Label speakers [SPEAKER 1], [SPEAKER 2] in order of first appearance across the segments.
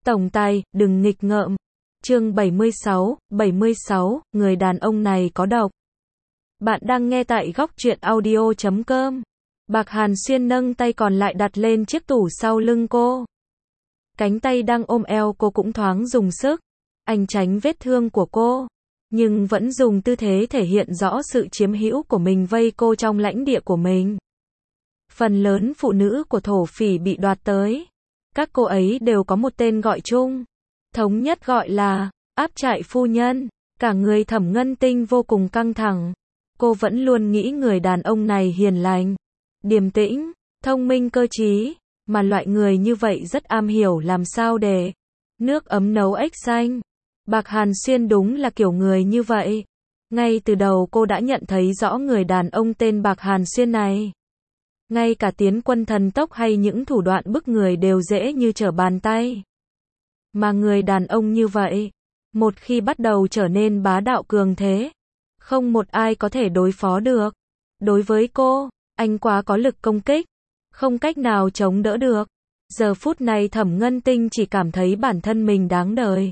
[SPEAKER 1] Tổng tài, đừng nghịch ngợm. Chương 76, người đàn ông này có độc. Bạn đang nghe tại góc truyện audio.com. Bạc Hàn Xuyên nâng tay còn lại đặt lên chiếc tủ sau lưng cô. Cánh tay đang ôm eo cô cũng thoáng dùng sức. Anh tránh vết thương của cô, nhưng vẫn dùng tư thế thể hiện rõ sự chiếm hữu của mình vây cô trong lãnh địa của mình. Phần lớn phụ nữ của thổ phỉ bị đoạt tới, các cô ấy đều có một tên gọi chung, thống nhất gọi là áp trại phu nhân. Cả người Thẩm Ngân Tinh vô cùng căng thẳng. Cô vẫn luôn nghĩ người đàn ông này hiền lành, điềm tĩnh, thông minh cơ trí, mà loại người như vậy rất am hiểu làm sao để nước ấm nấu ếch xanh. Bạc Hàn Xuyên đúng là kiểu người như vậy. Ngay từ đầu cô đã nhận thấy rõ người đàn ông tên Bạc Hàn Xuyên này. Ngay cả tiến quân thần tốc hay những thủ đoạn bức người đều dễ như trở bàn tay. Mà người đàn ông như vậy, một khi bắt đầu trở nên bá đạo cường thế, không một ai có thể đối phó được. Đối với cô, anh quá có lực công kích, không cách nào chống đỡ được. Giờ phút này Thẩm Ngân Tinh chỉ cảm thấy bản thân mình đáng đời.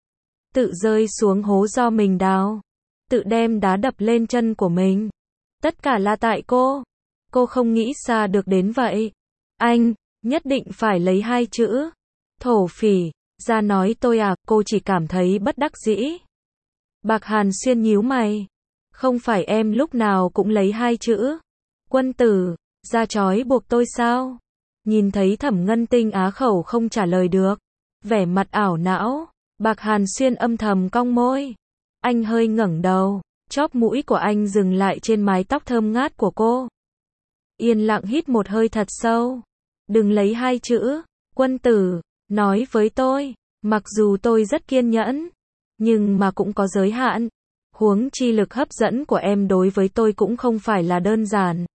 [SPEAKER 1] Tự rơi xuống hố do mình đào, tự đem đá đập lên chân của mình. Tất cả là tại cô. Cô không nghĩ xa được đến vậy. Anh, nhất định phải lấy hai chữ thổ phỉ ra nói tôi à, cô chỉ cảm thấy bất đắc dĩ. Bạc Hàn Xuyên nhíu mày. Không phải em lúc nào cũng lấy hai chữ quân tử ra trói buộc tôi sao? Nhìn thấy Thẩm Ngân Tinh á khẩu không trả lời được, vẻ mặt ảo não, Bạc Hàn Xuyên âm thầm cong môi. Anh hơi ngẩng đầu, chóp mũi của anh dừng lại trên mái tóc thơm ngát của cô. Yên lặng hít một hơi thật sâu. Đừng lấy hai chữ quân tử nói với tôi, mặc dù tôi rất kiên nhẫn, nhưng mà cũng có giới hạn. Huống chi lực hấp dẫn của em đối với tôi cũng không phải là đơn giản.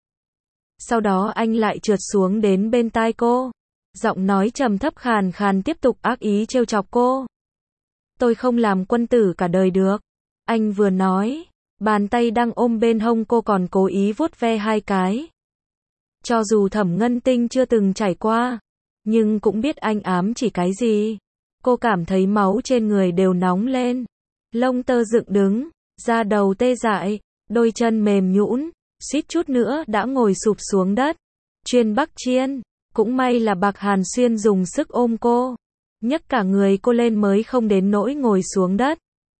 [SPEAKER 1] Sau đó anh lại trượt xuống đến bên tai cô, giọng nói trầm thấp khàn khàn tiếp tục ác ý trêu chọc cô. Tôi không làm quân tử cả đời được. Anh vừa nói, bàn tay đang ôm bên hông cô còn cố ý vuốt ve hai cái. Cho dù Thẩm Ngân Tinh chưa từng trải qua, nhưng cũng biết anh ám chỉ cái gì. Cô cảm thấy máu trên người đều nóng lên, lông tơ dựng đứng, da đầu tê dại, đôi chân mềm nhũn, suýt chút nữa đã ngồi sụp xuống đất. Chuyên Bắc Chiên, cũng may là Bạc Hàn Xuyên dùng sức ôm cô, nhấc cả người cô lên mới không đến nỗi ngồi xuống đất.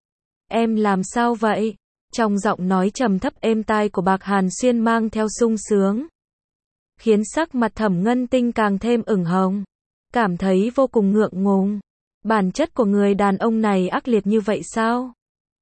[SPEAKER 1] Em làm sao vậy? Trong giọng nói trầm thấp êm tai của Bạc Hàn Xuyên mang theo sung sướng, khiến sắc mặt Thẩm Ngân Tinh càng thêm ửng hồng, cảm thấy vô cùng ngượng ngùng. Bản chất của người đàn ông này ác liệt như vậy sao?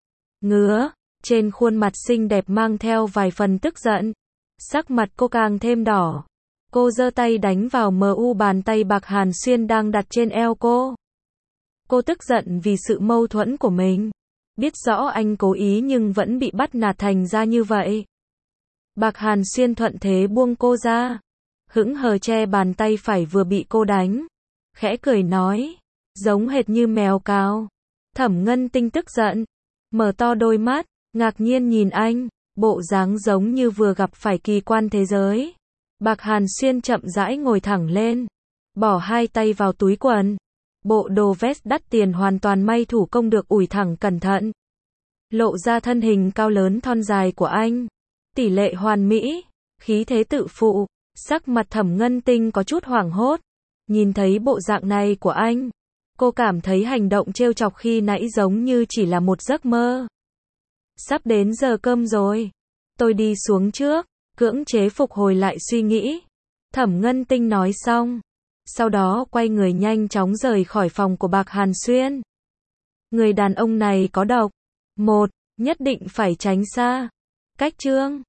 [SPEAKER 1] Ngứa, trên khuôn mặt xinh đẹp mang theo vài phần tức giận, sắc mặt cô càng thêm đỏ. Cô giơ tay đánh vào bàn tay Bạc Hàn Xuyên đang đặt trên eo cô. Cô tức giận vì sự mâu thuẫn của mình, biết rõ anh cố ý nhưng vẫn bị bắt nạt thành ra như vậy. Bạc Hàn Xuyên thuận thế buông cô ra, hững hờ che bàn tay phải vừa bị cô đánh, khẽ cười nói, giống hệt như mèo cào. Thẩm Ngân Tinh tức giận, mở to đôi mắt, ngạc nhiên nhìn anh, bộ dáng giống như vừa gặp phải kỳ quan thế giới. Bạc Hàn Xuyên chậm rãi ngồi thẳng lên, bỏ hai tay vào túi quần. Bộ đồ vest đắt tiền hoàn toàn may thủ công được ủi thẳng cẩn thận, lộ ra thân hình cao lớn thon dài của anh, tỷ lệ hoàn mỹ, khí thế tự phụ. Sắc mặt Thẩm Ngân Tinh có chút hoảng hốt, nhìn thấy bộ dạng này của anh, cô cảm thấy hành động trêu chọc khi nãy giống như chỉ là một giấc mơ. Sắp đến giờ cơm rồi, tôi đi xuống trước, cưỡng chế phục hồi lại suy nghĩ. Thẩm Ngân Tinh nói xong, sau đó quay người nhanh chóng rời khỏi phòng của Bạc Hàn Xuyên. Người đàn ông này có độc. Một, nhất định phải tránh xa. Cách chương